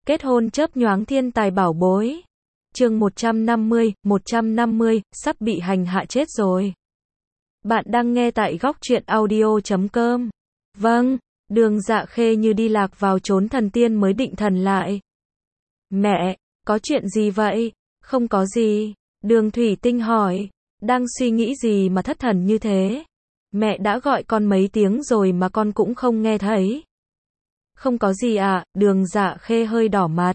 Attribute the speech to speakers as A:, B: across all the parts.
A: Kết hôn chớp nhoáng thiên tài bảo bối. Chương 150, sắp bị hành hạ chết rồi. Bạn đang nghe tại góc truyện audio.com. Vâng, Đường Dạ Khê như đi lạc vào chốn thần tiên mới định thần lại. Mẹ, có chuyện gì vậy? Không có gì. Đường Thủy Tinh hỏi. Đang suy nghĩ gì mà thất thần như thế? Mẹ đã gọi con mấy tiếng rồi mà con cũng không nghe thấy. Không có gì à? Đường Dạ Khê hơi đỏ mặt.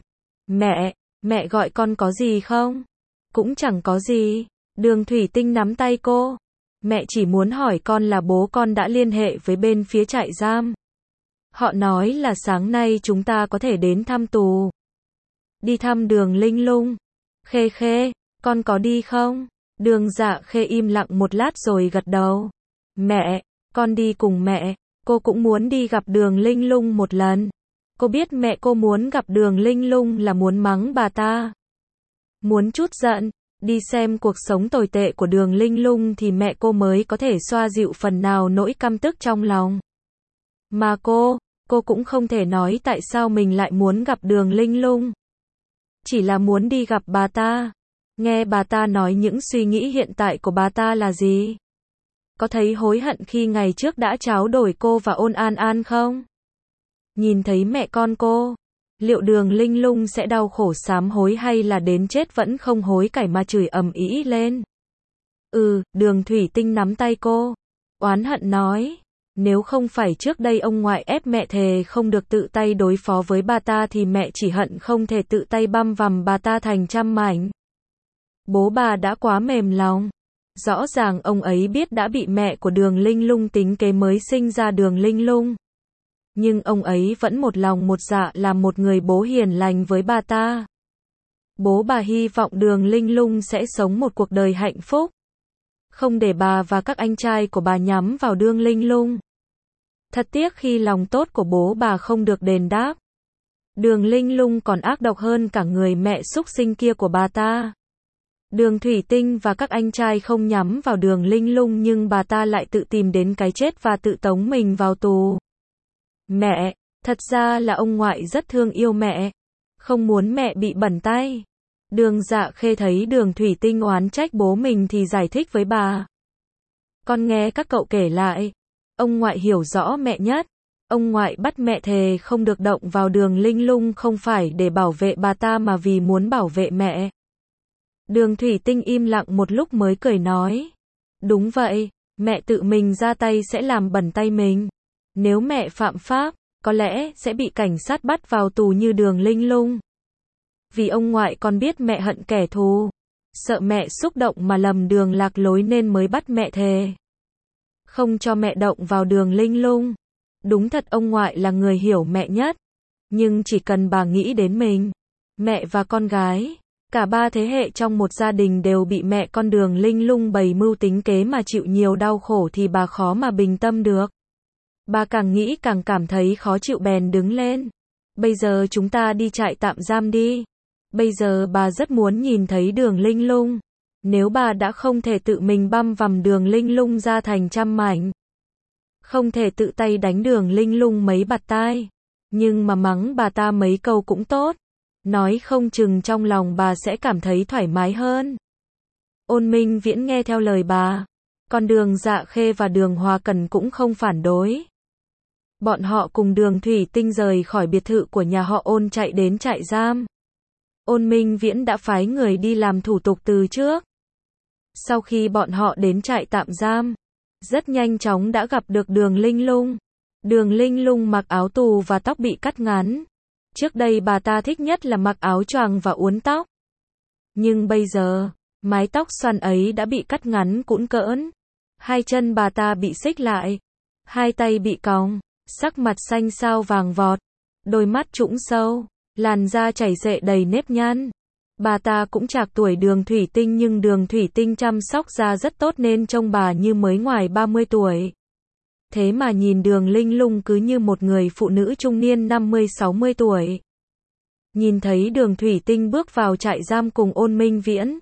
A: Mẹ gọi con có gì không? Cũng chẳng có gì. Đường Thủy Tinh nắm tay cô. Mẹ chỉ muốn hỏi con là bố con đã liên hệ với bên phía trại giam. Họ nói là sáng nay chúng ta có thể đến thăm tù. Đi thăm Đường Linh Lung. Khê, con có đi không? Đường Dạ Khê im lặng một lát rồi gật đầu. Mẹ, con đi cùng mẹ. Cô cũng muốn đi gặp Đường Linh Lung một lần. Cô biết mẹ cô muốn gặp Đường Linh Lung là muốn mắng bà ta. Muốn chút giận, đi xem cuộc sống tồi tệ của Đường Linh Lung thì mẹ cô mới có thể xoa dịu phần nào nỗi căm tức trong lòng. Mà cô cũng không thể nói tại sao mình lại muốn gặp Đường Linh Lung. Chỉ là muốn đi gặp bà ta. Nghe bà ta nói những suy nghĩ hiện tại của bà ta là gì? Có thấy hối hận khi ngày trước đã tráo đổi cô và Ôn An An không? Nhìn thấy mẹ con cô, liệu Đường Linh Lung sẽ đau khổ sám hối hay là đến chết vẫn không hối cải mà chửi ầm ĩ lên? Đường Thủy Tinh nắm tay cô, oán hận nói, nếu không phải trước đây ông ngoại ép mẹ thề không được tự tay đối phó với bà ta thì mẹ chỉ hận không thể tự tay băm vằm bà ta thành trăm mảnh. Bố bà đã quá mềm lòng. Rõ ràng ông ấy biết đã bị mẹ của Đường Linh Lung tính kế mới sinh ra Đường Linh Lung. Nhưng ông ấy vẫn một lòng một dạ làm một người bố hiền lành với bà ta. Bố bà hy vọng Đường Linh Lung sẽ sống một cuộc đời hạnh phúc. Không để bà và các anh trai của bà nhắm vào Đường Linh Lung. Thật tiếc khi lòng tốt của bố bà không được đền đáp. Đường Linh Lung còn ác độc hơn cả người mẹ súc sinh kia của bà ta. Đường Thủy Tinh và các anh trai không nhắm vào Đường Linh Lung nhưng bà ta lại tự tìm đến cái chết và tự tống mình vào tù. Mẹ, thật ra là ông ngoại rất thương yêu mẹ. Không muốn mẹ bị bẩn tay. Đường Dạ Khê thấy Đường Thủy Tinh oán trách bố mình thì giải thích với bà. Con nghe các cậu kể lại. Ông ngoại hiểu rõ mẹ nhất. Ông ngoại bắt mẹ thề không được động vào Đường Linh Lung không phải để bảo vệ bà ta mà vì muốn bảo vệ mẹ. Đường Thủy Tinh im lặng một lúc mới cười nói. Đúng vậy, mẹ tự mình ra tay sẽ làm bẩn tay mình. Nếu mẹ phạm pháp, có lẽ sẽ bị cảnh sát bắt vào tù như Đường Linh Lung. Vì ông ngoại còn biết mẹ hận kẻ thù. Sợ mẹ xúc động mà lầm đường lạc lối nên mới bắt mẹ thề. Không cho mẹ động vào Đường Linh Lung. Đúng thật ông ngoại là người hiểu mẹ nhất. Nhưng chỉ cần bà nghĩ đến mình, mẹ và con gái. Cả ba thế hệ trong một gia đình đều bị mẹ con Đường Linh Lung bày mưu tính kế mà chịu nhiều đau khổ thì bà khó mà bình tâm được. Bà càng nghĩ càng cảm thấy khó chịu bèn đứng lên. Bây giờ chúng ta đi trại tạm giam đi. Bây giờ bà rất muốn nhìn thấy Đường Linh Lung. Nếu bà đã không thể tự mình băm vằm Đường Linh Lung ra thành trăm mảnh. Không thể tự tay đánh Đường Linh Lung mấy bạt tai. Nhưng mà mắng bà ta mấy câu cũng tốt. Nói không chừng trong lòng bà sẽ cảm thấy thoải mái hơn. Ôn Minh Viễn nghe theo lời bà. Còn Đường Dạ Khê và Đường Hòa Cẩn cũng không phản đối. Bọn họ cùng Đường Thủy Tinh rời khỏi biệt thự của nhà họ Ôn chạy đến trại giam. Ôn Minh Viễn đã phái người đi làm thủ tục từ trước. Sau khi bọn họ đến trại tạm giam, rất nhanh chóng đã gặp được Đường Linh Lung. Đường Linh Lung mặc áo tù và tóc bị cắt ngắn. Trước đây bà ta thích nhất là mặc áo choàng và uốn tóc. Nhưng bây giờ, mái tóc xoăn ấy đã bị cắt ngắn cũn cỡn. Hai chân bà ta bị xích lại. Hai tay bị còng. Sắc mặt xanh xao vàng vọt. Đôi mắt trũng sâu. Làn da chảy rệ đầy nếp nhăn. Bà ta cũng trạc tuổi Đường Thủy Tinh nhưng Đường Thủy Tinh chăm sóc da rất tốt nên trông bà như mới ngoài 30 tuổi. Thế mà nhìn Đường Linh Lung cứ như một người phụ nữ trung niên 50-60 tuổi. Nhìn thấy Đường Thủy Tinh bước vào trại giam cùng Ôn Minh Viễn.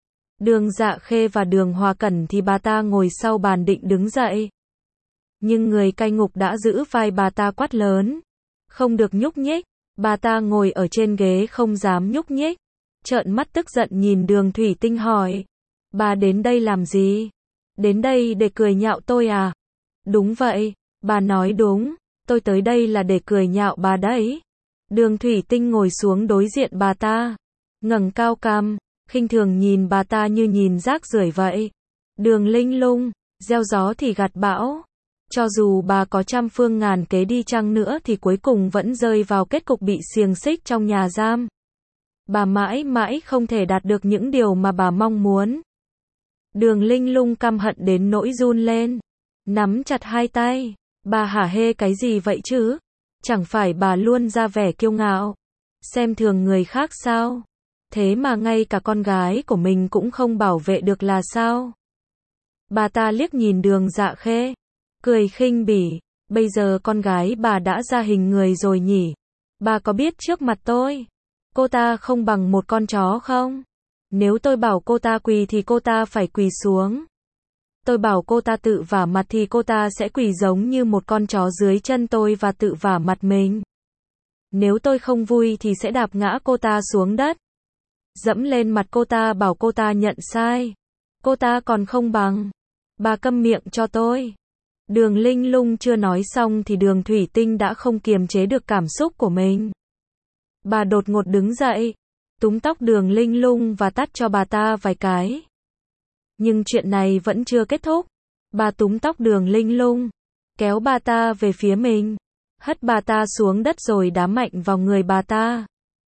A: Đường Dạ Khê và Đường Hòa Cẩn thì bà ta ngồi sau bàn định đứng dậy. Nhưng người cai ngục đã giữ vai bà ta quát lớn. Không được nhúc nhích. Bà ta ngồi ở trên ghế không dám nhúc nhích, trợn mắt tức giận nhìn Đường Thủy Tinh hỏi. Bà đến đây làm gì? Đến đây để cười nhạo tôi à? Đúng vậy, bà nói đúng, tôi tới đây là để cười nhạo bà đấy. Đường Thủy Tinh ngồi xuống đối diện bà ta, ngẩng cao cằm, khinh thường nhìn bà ta như nhìn rác rưởi vậy. Đường Linh Lung, gieo gió thì gặt bão. Cho dù bà có trăm phương ngàn kế đi chăng nữa thì cuối cùng vẫn rơi vào kết cục bị xiềng xích trong nhà giam. Bà mãi mãi không thể đạt được những điều mà bà mong muốn. Đường Linh Lung căm hận đến nỗi run lên, nắm chặt hai tay. Bà hả hê cái gì vậy chứ? Chẳng phải bà luôn ra vẻ kiêu ngạo, xem thường người khác sao? Thế mà ngay cả con gái của mình cũng không bảo vệ được là sao? Bà ta liếc nhìn Đường Dạ Khê, cười khinh bỉ. Bây giờ con gái bà đã ra hình người rồi nhỉ? Bà có biết trước mặt tôi, cô ta không bằng một con chó không? Nếu tôi bảo cô ta quỳ thì cô ta phải quỳ xuống. Tôi bảo cô ta tự vả mặt thì cô ta sẽ quỳ giống như một con chó dưới chân tôi và tự vả mặt mình. Nếu tôi không vui thì sẽ đạp ngã cô ta xuống đất, dẫm lên mặt cô ta bảo cô ta nhận sai. Cô ta còn không bằng. Bà câm miệng cho tôi. Đường Linh Lung chưa nói xong thì Đường Thủy Tinh đã không kiềm chế được cảm xúc của mình. Bà đột ngột đứng dậy, túm tóc Đường Linh Lung và tát cho bà ta vài cái. Nhưng chuyện này vẫn chưa kết thúc. Bà túm tóc Đường Linh Lung, kéo bà ta về phía mình, hất bà ta xuống đất rồi đá mạnh vào người bà ta.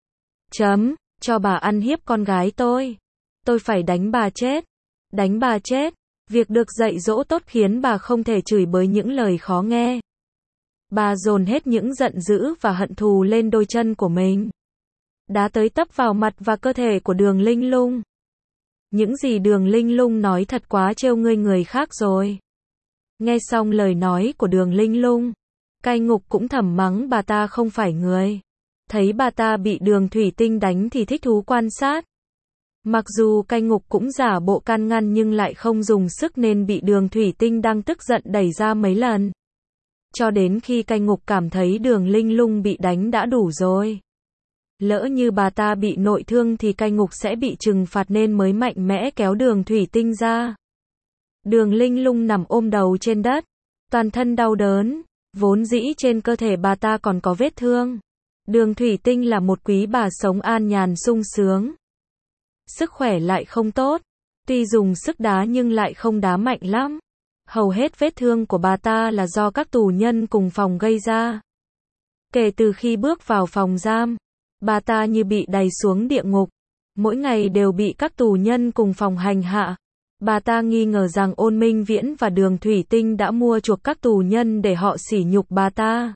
A: Cho bà ăn hiếp con gái tôi. Tôi phải đánh bà chết. Đánh bà chết. Việc được dạy dỗ tốt khiến bà không thể chửi bới những lời khó nghe. Bà dồn hết những giận dữ và hận thù lên đôi chân của mình, đá tới tấp vào mặt và cơ thể của Đường Linh Lung. Những gì Đường Linh Lung nói thật quá trêu ngươi người khác rồi. Nghe xong lời nói của Đường Linh Lung, Cai Ngục cũng thầm mắng bà ta không phải người. Thấy bà ta bị Đường Thủy Tinh đánh thì thích thú quan sát. Mặc dù Cai Ngục cũng giả bộ can ngăn nhưng lại không dùng sức nên bị Đường Thủy Tinh đang tức giận đẩy ra mấy lần. Cho đến khi Cai Ngục cảm thấy Đường Linh Lung bị đánh đã đủ rồi. Lỡ như bà ta bị nội thương thì Cai Ngục sẽ bị trừng phạt nên mới mạnh mẽ kéo Đường Thủy Tinh ra. Đường Linh Lung nằm ôm đầu trên đất, toàn thân đau đớn, vốn dĩ trên cơ thể bà ta còn có vết thương. Đường Thủy Tinh là một quý bà sống an nhàn sung sướng. Sức khỏe lại không tốt, tuy dùng sức đá nhưng lại không đá mạnh lắm. Hầu hết vết thương của bà ta là do các tù nhân cùng phòng gây ra. Kể từ khi bước vào phòng giam, bà ta như bị đày xuống địa ngục. Mỗi ngày đều bị các tù nhân cùng phòng hành hạ. Bà ta nghi ngờ rằng Ôn Minh Viễn và Đường Thủy Tinh đã mua chuộc các tù nhân để họ sỉ nhục bà ta.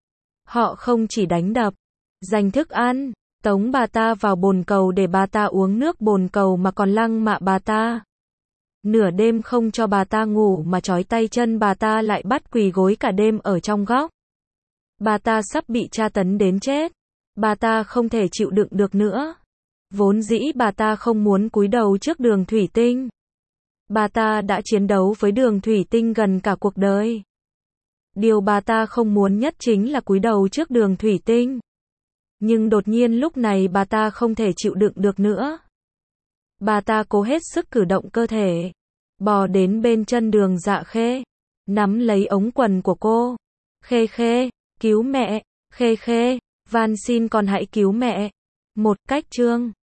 A: Họ không chỉ đánh đập, giành thức ăn, tống bà ta vào bồn cầu để bà ta uống nước bồn cầu mà còn lăng mạ bà ta. Nửa đêm không cho bà ta ngủ mà trói tay chân bà ta lại bắt quỳ gối cả đêm ở trong góc. Bà ta sắp bị tra tấn đến chết. Bà ta không thể chịu đựng được nữa. Vốn dĩ bà ta không muốn cúi đầu trước Đường Thủy Tinh. Bà ta đã chiến đấu với Đường Thủy Tinh gần cả cuộc đời. Điều bà ta không muốn nhất chính là cúi đầu trước Đường Thủy Tinh. Nhưng đột nhiên lúc này bà ta không thể chịu đựng được nữa. Bà ta cố hết sức cử động cơ thể, bò đến bên chân Đường Dạ Khê, nắm lấy ống quần của cô. Khê Khê, cứu mẹ, Khê Khê, van xin con hãy cứu mẹ. Một cách chương